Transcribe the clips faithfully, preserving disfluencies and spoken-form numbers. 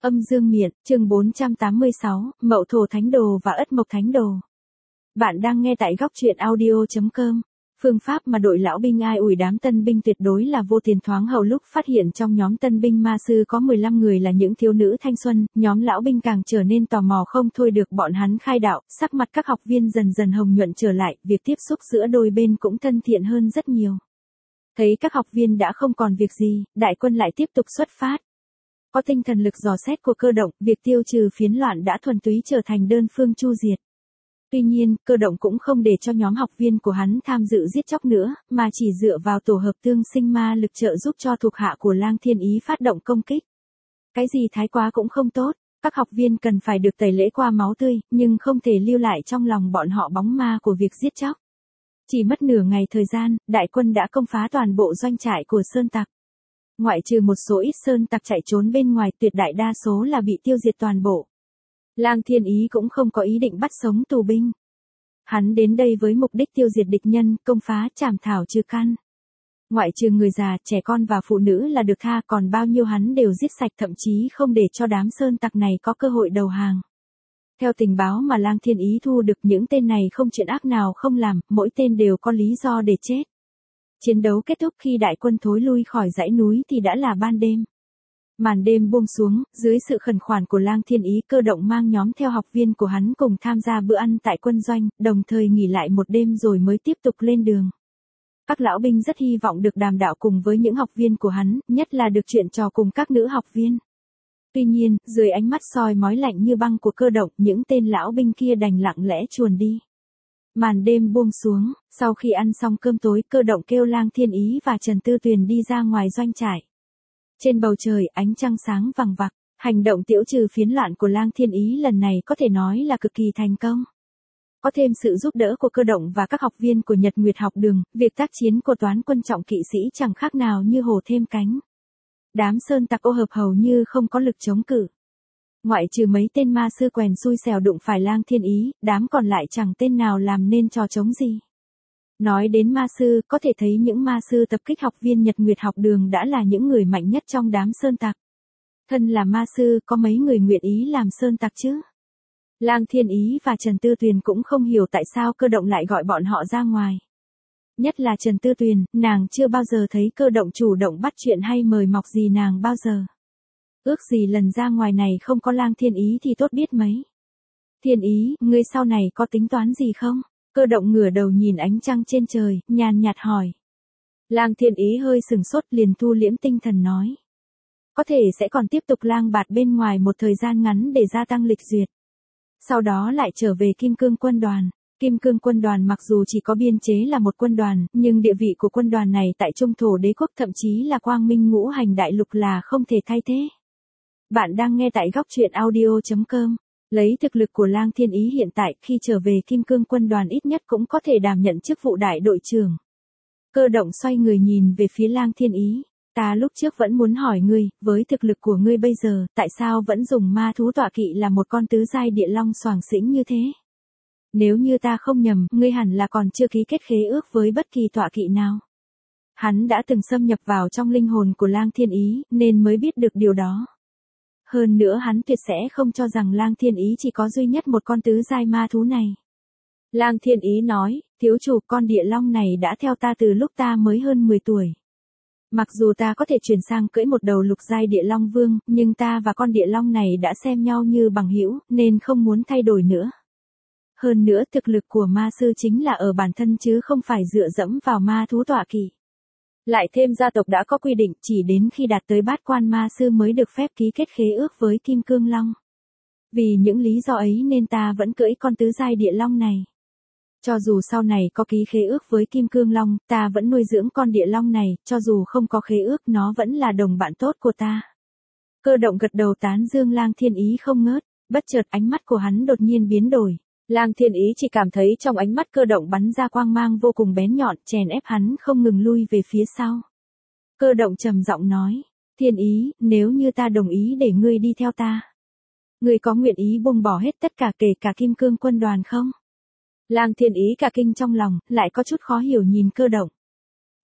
Âm dương miện, chương bốn trăm tám mươi sáu, Mậu Thổ Thánh Đồ và Ất Mộc Thánh Đồ. Bạn đang nghe tại góc truyện audio chấm com. Phương pháp mà đội lão binh ai ủi đám tân binh tuyệt đối là vô tiền thoáng hậu lúc phát hiện trong nhóm tân binh ma sư có mười lăm người là những thiếu nữ thanh xuân, nhóm lão binh càng trở nên tò mò không thôi được bọn hắn khai đạo, sắc mặt các học viên dần dần hồng nhuận trở lại, việc tiếp xúc giữa đôi bên cũng thân thiện hơn rất nhiều. Thấy các học viên đã không còn việc gì, đại quân lại tiếp tục xuất phát. Có tinh thần lực dò xét của cơ động, việc tiêu trừ phiến loạn đã thuần túy trở thành đơn phương chu diệt. Tuy nhiên, cơ động cũng không để cho nhóm học viên của hắn tham dự giết chóc nữa, mà chỉ dựa vào tổ hợp tương sinh ma lực trợ giúp cho thuộc hạ của Lang Thiên Ý phát động công kích. Cái gì thái quá cũng không tốt, các học viên cần phải được tẩy lễ qua máu tươi, nhưng không thể lưu lại trong lòng bọn họ bóng ma của việc giết chóc. Chỉ mất nửa ngày thời gian, đại quân đã công phá toàn bộ doanh trại của sơn tặc. Ngoại trừ một số ít sơn tặc chạy trốn bên ngoài, tuyệt đại đa số là bị tiêu diệt toàn bộ. Lang Thiên Ý cũng không có ý định bắt sống tù binh. Hắn đến đây với mục đích tiêu diệt địch nhân, công phá trảm thảo trừ căn. Ngoại trừ người già, trẻ con và phụ nữ là được tha, còn bao nhiêu hắn đều giết sạch, thậm chí không để cho đám sơn tặc này có cơ hội đầu hàng. Theo tình báo mà Lang Thiên Ý thu được, những tên này không chuyện ác nào không làm, mỗi tên đều có lý do để chết. Chiến đấu kết thúc khi đại quân thối lui khỏi dãy núi thì đã là ban đêm. Màn đêm buông xuống, dưới sự khẩn khoản của Lang Thiên Ý, cơ động mang nhóm theo học viên của hắn cùng tham gia bữa ăn tại quân doanh, đồng thời nghỉ lại một đêm rồi mới tiếp tục lên đường. Các lão binh rất hy vọng được đàm đạo cùng với những học viên của hắn, nhất là được chuyện trò cùng các nữ học viên. Tuy nhiên, dưới ánh mắt soi mói lạnh như băng của cơ động, những tên lão binh kia đành lặng lẽ chuồn đi. Màn đêm buông xuống, sau khi ăn xong cơm tối, cơ động kêu Lang Thiên Ý và Trần Tư Tuyền đi ra ngoài doanh trại. Trên bầu trời, ánh trăng sáng vằng vặc, hành động tiễu trừ phiến loạn của Lang Thiên Ý lần này có thể nói là cực kỳ thành công. Có thêm sự giúp đỡ của cơ động và các học viên của Nhật Nguyệt học đường, việc tác chiến của toán quân trọng kỵ sĩ chẳng khác nào như hổ thêm cánh. Đám sơn tặc ô hợp hầu như không có lực chống cự. Ngoại trừ mấy tên ma sư quèn xui xẻo đụng phải Lang Thiên Ý, đám còn lại chẳng tên nào làm nên trò chống gì. Nói đến ma sư, có thể thấy những ma sư tập kích học viên Nhật Nguyệt học đường đã là những người mạnh nhất trong đám sơn tặc. Thân là ma sư, có mấy người nguyện ý làm sơn tặc chứ? Lang Thiên Ý và Trần Tư Tuyền cũng không hiểu tại sao cơ động lại gọi bọn họ ra ngoài. Nhất là Trần Tư Tuyền, nàng chưa bao giờ thấy cơ động chủ động bắt chuyện hay mời mọc gì nàng bao giờ. Ước gì lần ra ngoài này không có Lang Thiên Ý thì tốt biết mấy. Thiên Ý, ngươi sau này có tính toán gì không? Cơ động ngửa đầu nhìn ánh trăng trên trời, nhàn nhạt hỏi. Lang Thiên Ý hơi sừng sốt, liền thu liễm tinh thần nói. Có thể sẽ còn tiếp tục lang bạt bên ngoài một thời gian ngắn để gia tăng lịch duyệt. Sau đó lại trở về Kim Cương quân đoàn. Kim Cương quân đoàn mặc dù chỉ có biên chế là một quân đoàn, nhưng địa vị của quân đoàn này tại Trung Thổ Đế quốc, thậm chí là Quang Minh Ngũ Hành Đại Lục là không thể thay thế. Bạn đang nghe tại góc truyện audio chấm com. Lấy thực lực của Lang Thiên Ý hiện tại, khi trở về Kim Cương quân đoàn ít nhất cũng có thể đảm nhận chức vụ đại đội trưởng. Cơ động xoay người nhìn về phía Lang Thiên Ý. Ta lúc trước vẫn muốn hỏi ngươi, với thực lực của ngươi bây giờ, tại sao vẫn dùng ma thú tọa kỵ là một con tứ giai địa long xoàng xĩnh như thế? Nếu như ta không nhầm, ngươi hẳn là còn chưa ký kết khế ước với bất kỳ tọa kỵ nào. Hắn đã từng xâm nhập vào trong linh hồn của Lang Thiên Ý, nên mới biết được điều đó. Hơn nữa hắn tuyệt sẽ không cho rằng Lang Thiên Ý chỉ có duy nhất một con tứ giai ma thú này. Lang Thiên Ý nói, thiếu chủ, con địa long này đã theo ta từ lúc ta mới hơn mười tuổi. Mặc dù ta có thể chuyển sang cưỡi một đầu lục giai địa long vương, nhưng ta và con địa long này đã xem nhau như bằng hữu, nên không muốn thay đổi nữa. Hơn nữa thực lực của ma sư chính là ở bản thân chứ không phải dựa dẫm vào ma thú tọa kỵ. Lại thêm gia tộc đã có quy định chỉ đến khi đạt tới bát quan ma sư mới được phép ký kết khế ước với Kim Cương Long. Vì những lý do ấy nên ta vẫn cưỡi con tứ giai địa long này. Cho dù sau này có ký khế ước với Kim Cương Long, ta vẫn nuôi dưỡng con địa long này, cho dù không có khế ước nó vẫn là đồng bạn tốt của ta. Cơ động gật đầu tán dương Lang Thiên Ý không ngớt, bất chợt ánh mắt của hắn đột nhiên biến đổi. Lang Thiên Ý chỉ cảm thấy trong ánh mắt cơ động bắn ra quang mang vô cùng bén nhọn, chèn ép hắn không ngừng lui về phía sau. Cơ động trầm giọng nói, Thiên Ý, nếu như ta đồng ý để ngươi đi theo ta, ngươi có nguyện ý buông bỏ hết tất cả kể cả Kim Cương quân đoàn không? Lang Thiên Ý cả kinh trong lòng, lại có chút khó hiểu nhìn cơ động.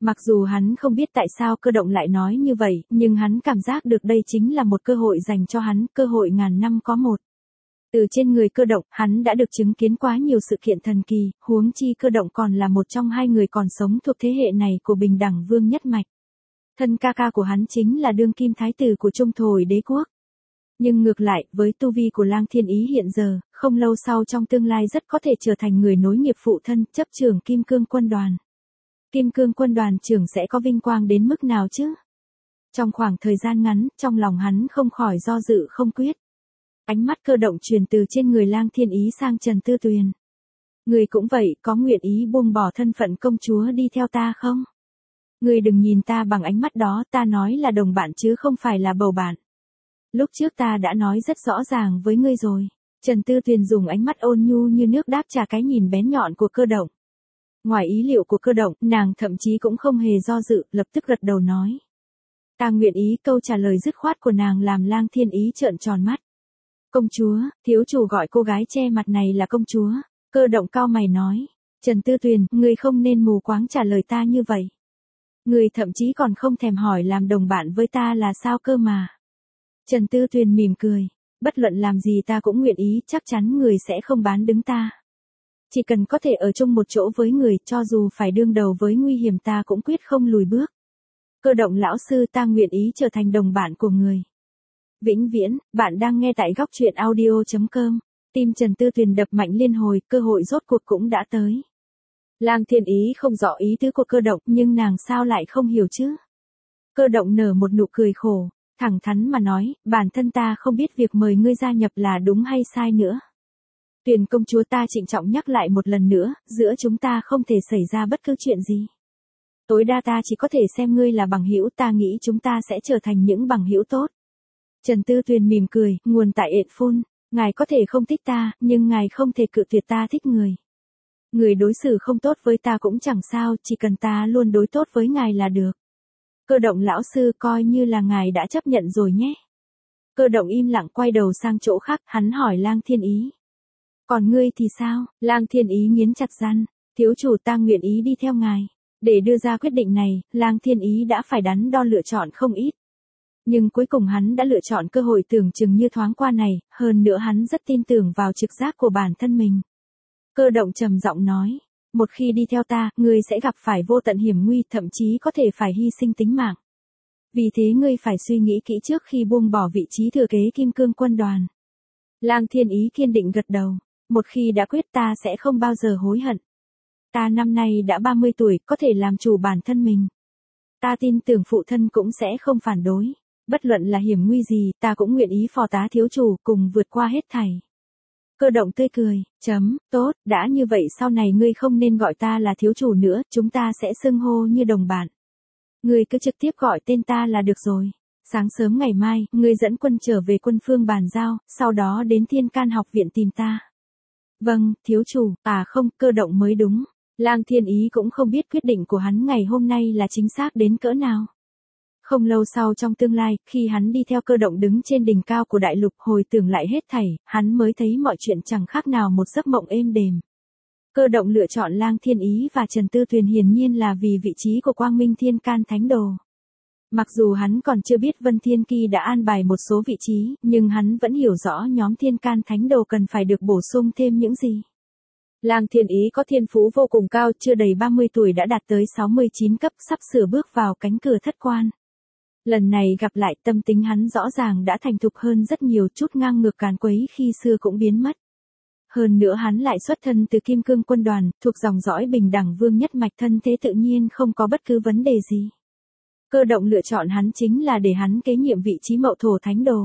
Mặc dù hắn không biết tại sao Cơ Động lại nói như vậy, nhưng hắn cảm giác được đây chính là một cơ hội dành cho hắn, cơ hội ngàn năm có một. Từ trên người Cơ Động, hắn đã được chứng kiến quá nhiều sự kiện thần kỳ, huống chi Cơ Động còn là một trong hai người còn sống thuộc thế hệ này của Bình Đẳng Vương nhất mạch. Thân ca ca của hắn chính là đương kim thái tử của Trung Thổ đế quốc. Nhưng ngược lại, với tu vi của Lang Thiên Ý hiện giờ, không lâu sau trong tương lai rất có thể trở thành người nối nghiệp phụ thân, chấp trưởng Kim Cương quân đoàn. Kim Cương quân đoàn trưởng sẽ có vinh quang đến mức nào chứ? Trong khoảng thời gian ngắn, trong lòng hắn không khỏi do dự không quyết. Ánh mắt Cơ Động truyền từ trên người Lang Thiên Ý sang Trần Tư Tuyền. Người cũng vậy, có nguyện ý buông bỏ thân phận công chúa đi theo ta không? Người đừng nhìn ta bằng ánh mắt đó, ta nói là đồng bạn chứ không phải là bầu bạn. Lúc trước ta đã nói rất rõ ràng với ngươi rồi. Trần Tư Tuyền dùng ánh mắt ôn nhu như nước đáp trả cái nhìn bén nhọn của Cơ Động. Ngoài ý liệu của Cơ Động, nàng thậm chí cũng không hề do dự, lập tức gật đầu nói. Ta nguyện ý. Câu trả lời dứt khoát của nàng làm Lang Thiên Ý trợn tròn mắt. Công chúa, thiếu chủ gọi cô gái che mặt này là công chúa. Cơ Động cau mày nói. Trần Tư Tuyền, ngươi không nên mù quáng trả lời ta như vậy. Ngươi thậm chí còn không thèm hỏi làm đồng bạn với ta là sao cơ mà. Trần Tư Tuyền mỉm cười. Bất luận làm gì ta cũng nguyện ý, chắc chắn người sẽ không bán đứng ta. Chỉ cần có thể ở chung một chỗ với người, cho dù phải đương đầu với nguy hiểm ta cũng quyết không lùi bước. Cơ Động lão sư, ta nguyện ý trở thành đồng bạn của người. Vĩnh viễn. Bạn đang nghe tại góc truyện audio chấm com. Tim Trần Tư Tuyền đập mạnh liên hồi, cơ hội rốt cuộc cũng đã tới. Lang Thiên Ý không rõ ý tứ của Cơ Động, nhưng nàng sao lại không hiểu chứ? Cơ Động nở một nụ cười khổ, thẳng thắn mà nói, bản thân ta không biết việc mời ngươi gia nhập là đúng hay sai nữa. Tuyền công chúa, ta trịnh trọng nhắc lại một lần nữa, giữa chúng ta không thể xảy ra bất cứ chuyện gì. Tối đa ta chỉ có thể xem ngươi là bằng hữu, ta nghĩ chúng ta sẽ trở thành những bằng hữu tốt. Trần Tư Tuyền mỉm cười, nguồn tại ện phun, ngài có thể không thích ta, nhưng ngài không thể cự tuyệt ta thích người. Người đối xử không tốt với ta cũng chẳng sao, chỉ cần ta luôn đối tốt với ngài là được. Cơ Động lão sư, coi như là ngài đã chấp nhận rồi nhé. Cơ Động im lặng quay đầu sang chỗ khác, hắn hỏi Lang Thiên Ý. Còn ngươi thì sao? Lang Thiên Ý nghiến chặt răng, thiếu chủ, ta nguyện ý đi theo ngài. Để đưa ra quyết định này, Lang Thiên Ý đã phải đắn đo lựa chọn không ít. Nhưng cuối cùng hắn đã lựa chọn cơ hội tưởng chừng như thoáng qua này, hơn nữa hắn rất tin tưởng vào trực giác của bản thân mình. Cơ Động trầm giọng nói, một khi đi theo ta, ngươi sẽ gặp phải vô tận hiểm nguy, thậm chí có thể phải hy sinh tính mạng. Vì thế ngươi phải suy nghĩ kỹ trước khi buông bỏ vị trí thừa kế Kim Cương quân đoàn. Lang Thiên Ý kiên định gật đầu, một khi đã quyết ta sẽ không bao giờ hối hận. Ta năm nay đã ba mươi tuổi, có thể làm chủ bản thân mình. Ta tin tưởng phụ thân cũng sẽ không phản đối. Bất luận là hiểm nguy gì, ta cũng nguyện ý phò tá thiếu chủ, cùng vượt qua hết thảy. Cơ Động tươi cười, chấm, tốt, đã như vậy sau này ngươi không nên gọi ta là thiếu chủ nữa, chúng ta sẽ xưng hô như đồng bạn. Ngươi cứ trực tiếp gọi tên ta là được rồi. Sáng sớm ngày mai, ngươi dẫn quân trở về quân phương bàn giao, sau đó đến Thiên Can học viện tìm ta. Vâng, thiếu chủ, à không, Cơ Động mới đúng. Lang Thiên Ý cũng không biết quyết định của hắn ngày hôm nay là chính xác đến cỡ nào. Không lâu sau trong tương lai, khi hắn đi theo Cơ Động đứng trên đỉnh cao của đại lục hồi tưởng lại hết thảy, hắn mới thấy mọi chuyện chẳng khác nào một giấc mộng êm đềm. Cơ Động lựa chọn Lang Thiên Ý và Trần Tư Tuyền hiển nhiên là vì vị trí của Quang Minh Thiên Can Thánh Đồ. Mặc dù hắn còn chưa biết Vân Thiên Ki đã an bài một số vị trí, nhưng hắn vẫn hiểu rõ nhóm Thiên Can Thánh Đồ cần phải được bổ sung thêm những gì. Lang Thiên Ý có thiên phú vô cùng cao, chưa đầy ba mươi tuổi đã đạt tới sáu mươi chín cấp, sắp sửa bước vào cánh cửa thất quan. Lần này gặp lại, tâm tính hắn rõ ràng đã thành thục hơn rất nhiều, chút ngang ngược càn quấy khi xưa cũng biến mất. Hơn nữa hắn lại xuất thân từ Kim Cương quân đoàn, thuộc dòng dõi Bình Đẳng Vương nhất mạch, thân thế tự nhiên không có bất cứ vấn đề gì. Cơ Động lựa chọn hắn chính là để hắn kế nhiệm vị trí Mậu Thổ Thánh Đồ.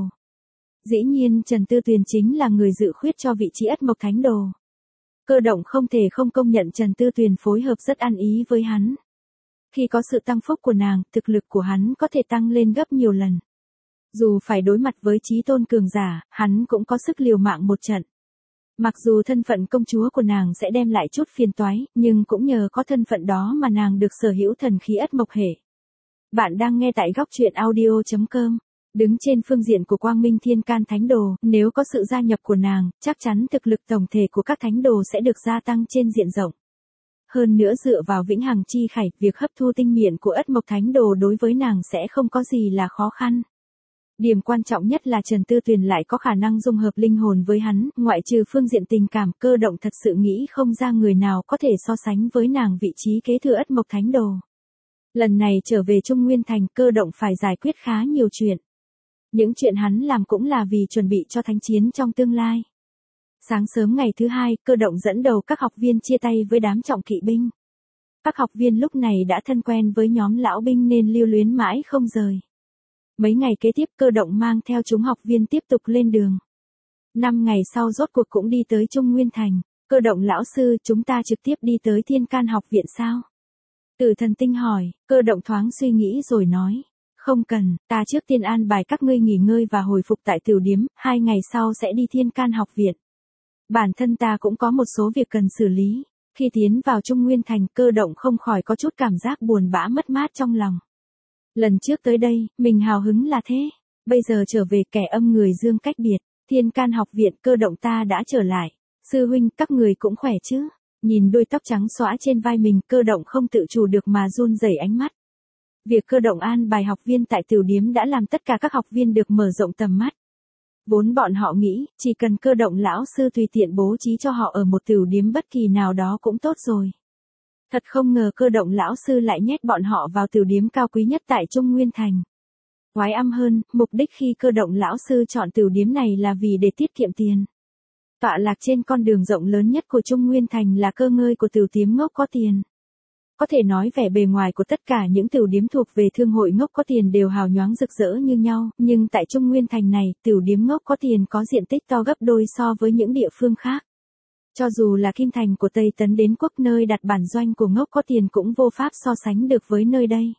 Dĩ nhiên Trần Tư Tuyền chính là người dự khuyết cho vị trí Ất Mộc Thánh Đồ. Cơ Động không thể không công nhận Trần Tư Tuyền phối hợp rất ăn ý với hắn. Khi có sự tăng phúc của nàng, thực lực của hắn có thể tăng lên gấp nhiều lần. Dù phải đối mặt với chí tôn cường giả, hắn cũng có sức liều mạng một trận. Mặc dù thân phận công chúa của nàng sẽ đem lại chút phiền toái, nhưng cũng nhờ có thân phận đó mà nàng được sở hữu thần khí Ất Mộc hệ. Bạn đang nghe tại góc truyện audio chấm com. Đứng trên phương diện của Quang Minh Thiên Can Thánh Đồ, nếu có sự gia nhập của nàng, chắc chắn thực lực tổng thể của các thánh đồ sẽ được gia tăng trên diện rộng. hơn nữa dựa vào vĩnh hằng chi khải, việc hấp thu tinh miện của ất mộc thánh đồ đối với nàng sẽ không có gì là khó khăn. Điểm quan trọng nhất là Trần Tư Tuyền lại có khả năng dung hợp linh hồn với hắn, ngoại trừ phương diện tình cảm, Cơ Động thật sự nghĩ không ra người nào có thể so sánh với nàng vị trí kế thừa ất mộc thánh đồ. Lần này trở về Trung Nguyên Thành, Cơ Động phải giải quyết khá nhiều chuyện. Những chuyện hắn làm cũng là vì chuẩn bị cho thánh chiến trong tương lai. Sáng sớm ngày thứ hai, Cơ Động dẫn đầu các học viên chia tay với đám trọng kỵ binh. Các học viên lúc này đã thân quen với nhóm lão binh nên lưu luyến mãi không rời. Mấy ngày kế tiếp, Cơ Động mang theo chúng học viên tiếp tục lên đường. Năm ngày sau rốt cuộc cũng đi tới Trung Nguyên Thành. Cơ Động lão sư, chúng ta trực tiếp đi tới Thiên Can học viện sao? Tử Thần Tinh hỏi. Cơ Động thoáng suy nghĩ rồi nói. Không cần, ta trước tiên an bài các ngươi nghỉ ngơi và hồi phục tại tiểu điếm, hai ngày sau sẽ đi Thiên Can học viện. Bản thân ta cũng có một số việc cần xử lý. Khi tiến vào Trung Nguyên Thành, Cơ Động không khỏi có chút cảm giác buồn bã mất mát trong lòng. Lần trước tới đây, mình hào hứng là thế. Bây giờ trở về kẻ âm người dương cách biệt. Thiên Can học viện, Cơ Động ta đã trở lại. Sư huynh, các người cũng khỏe chứ? Nhìn đuôi tóc trắng xõa trên vai mình, Cơ Động không tự chủ được mà run rẩy ánh mắt. Việc Cơ Động an bài học viên tại tiểu điếm đã làm tất cả các học viên được mở rộng tầm mắt. Vốn bọn họ nghĩ, chỉ cần Cơ Động lão sư tùy tiện bố trí cho họ ở một tiểu điếm bất kỳ nào đó cũng tốt rồi. Thật không ngờ Cơ Động lão sư lại nhét bọn họ vào tiểu điếm cao quý nhất tại Trung Nguyên Thành. Oái âm hơn, mục đích khi Cơ Động lão sư chọn tiểu điếm này là vì để tiết kiệm tiền. Tọa lạc trên con đường rộng lớn nhất của Trung Nguyên Thành là cơ ngơi của tiểu điếm ngốc có tiền. Có thể nói vẻ bề ngoài của tất cả những tiểu điếm thuộc về thương hội ngốc có tiền đều hào nhoáng rực rỡ như nhau, nhưng tại Trung Nguyên Thành này, tiểu điếm ngốc có tiền có diện tích to gấp đôi so với những địa phương khác. Cho dù là Kim Thành của Tây Tấn Đế quốc nơi đặt bản doanh của ngốc có tiền cũng vô pháp so sánh được với nơi đây.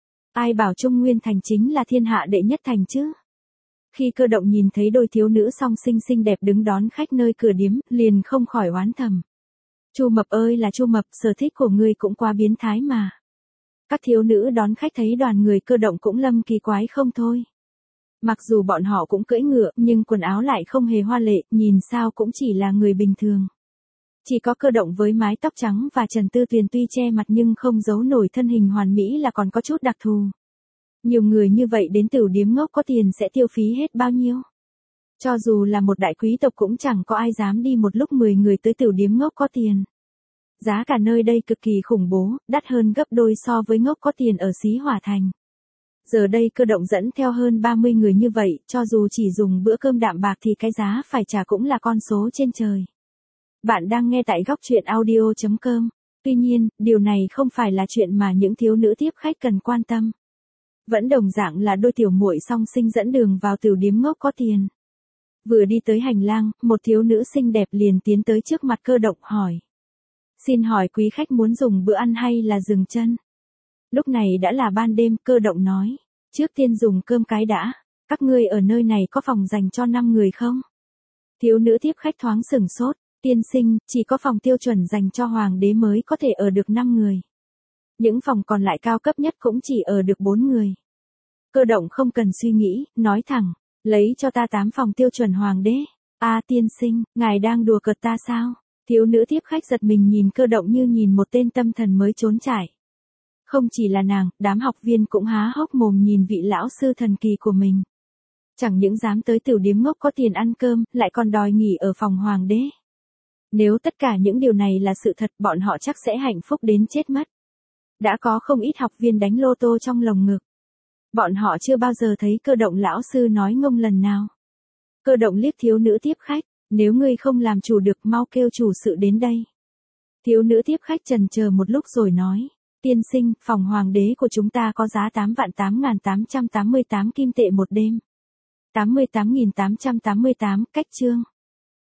Ai bảo Trung Nguyên Thành chính là thiên hạ đệ nhất thành chứ? Khi Cơ Động nhìn thấy đôi thiếu nữ song sinh xinh đẹp đứng đón khách nơi cửa điếm, liền không khỏi oán thầm. Chu Mập ơi là Chu Mập, sở thích của ngươi cũng quá biến thái mà. Các thiếu nữ đón khách thấy đoàn người Cơ Động cũng lâm kỳ quái không thôi. Mặc dù bọn họ cũng cưỡi ngựa, nhưng quần áo lại không hề hoa lệ, nhìn sao cũng chỉ là người bình thường. Chỉ có Cơ Động với mái tóc trắng và Trần Tư Tuyền tuy che mặt nhưng không giấu nổi thân hình hoàn mỹ là còn có chút đặc thù. Nhiều người như vậy đến tiểu điếm ngốc có tiền sẽ tiêu phí hết bao nhiêu? Cho dù là một đại quý tộc cũng chẳng có ai dám đi một lúc mười người tới tiểu điếm ngốc có tiền. Giá cả nơi đây cực kỳ khủng bố, đắt hơn gấp đôi so với ngốc có tiền ở Xí Hỏa Thành. Giờ đây Cơ Động dẫn theo hơn ba mươi người như vậy, cho dù chỉ dùng bữa cơm đạm bạc thì cái giá phải trả cũng là con số trên trời. Bạn đang nghe tại góc truyện audio chấm com. Tuy nhiên, điều này không phải là chuyện mà những thiếu nữ tiếp khách cần quan tâm. Vẫn đồng dạng là đôi tiểu muội song sinh dẫn đường vào tiểu điếm ngốc có tiền. Vừa đi tới hành lang, một thiếu nữ xinh đẹp liền tiến tới trước mặt Cơ Động hỏi. Xin hỏi quý khách muốn dùng bữa ăn hay là dừng chân? Lúc này đã là ban đêm, Cơ Động nói. Trước tiên dùng cơm cái đã, các ngươi ở nơi này có phòng dành cho năm người không? Thiếu nữ tiếp khách thoáng sửng sốt. Tiên sinh, chỉ có phòng tiêu chuẩn dành cho hoàng đế mới có thể ở được năm người. Những phòng còn lại cao cấp nhất cũng chỉ ở được bốn người. Cơ Động không cần suy nghĩ, nói thẳng, lấy cho ta tám phòng tiêu chuẩn hoàng đế. A à, tiên sinh, ngài đang đùa cợt ta sao? Thiếu nữ tiếp khách giật mình nhìn Cơ Động như nhìn một tên tâm thần mới trốn trải. Không chỉ là nàng, đám học viên cũng há hốc mồm nhìn vị lão sư thần kỳ của mình. Chẳng những dám tới tiểu điếm ngốc có tiền ăn cơm, lại còn đòi nghỉ ở phòng hoàng đế. Nếu tất cả những điều này là sự thật, bọn họ chắc sẽ hạnh phúc đến chết mất. Đã có không ít học viên đánh lô tô trong lồng ngực. Bọn họ chưa bao giờ thấy Cơ Động lão sư nói ngông lần nào. Cơ Động liếc thiếu nữ tiếp khách, nếu ngươi không làm chủ được mau kêu chủ sự đến đây. Thiếu nữ tiếp khách chần chờ một lúc rồi nói, tiên sinh, phòng hoàng đế của chúng ta có giá tám vạn tám nghìn tám trăm tám mươi tám kim tệ một đêm. tám mươi tám nghìn tám trăm tám mươi tám, cách chương.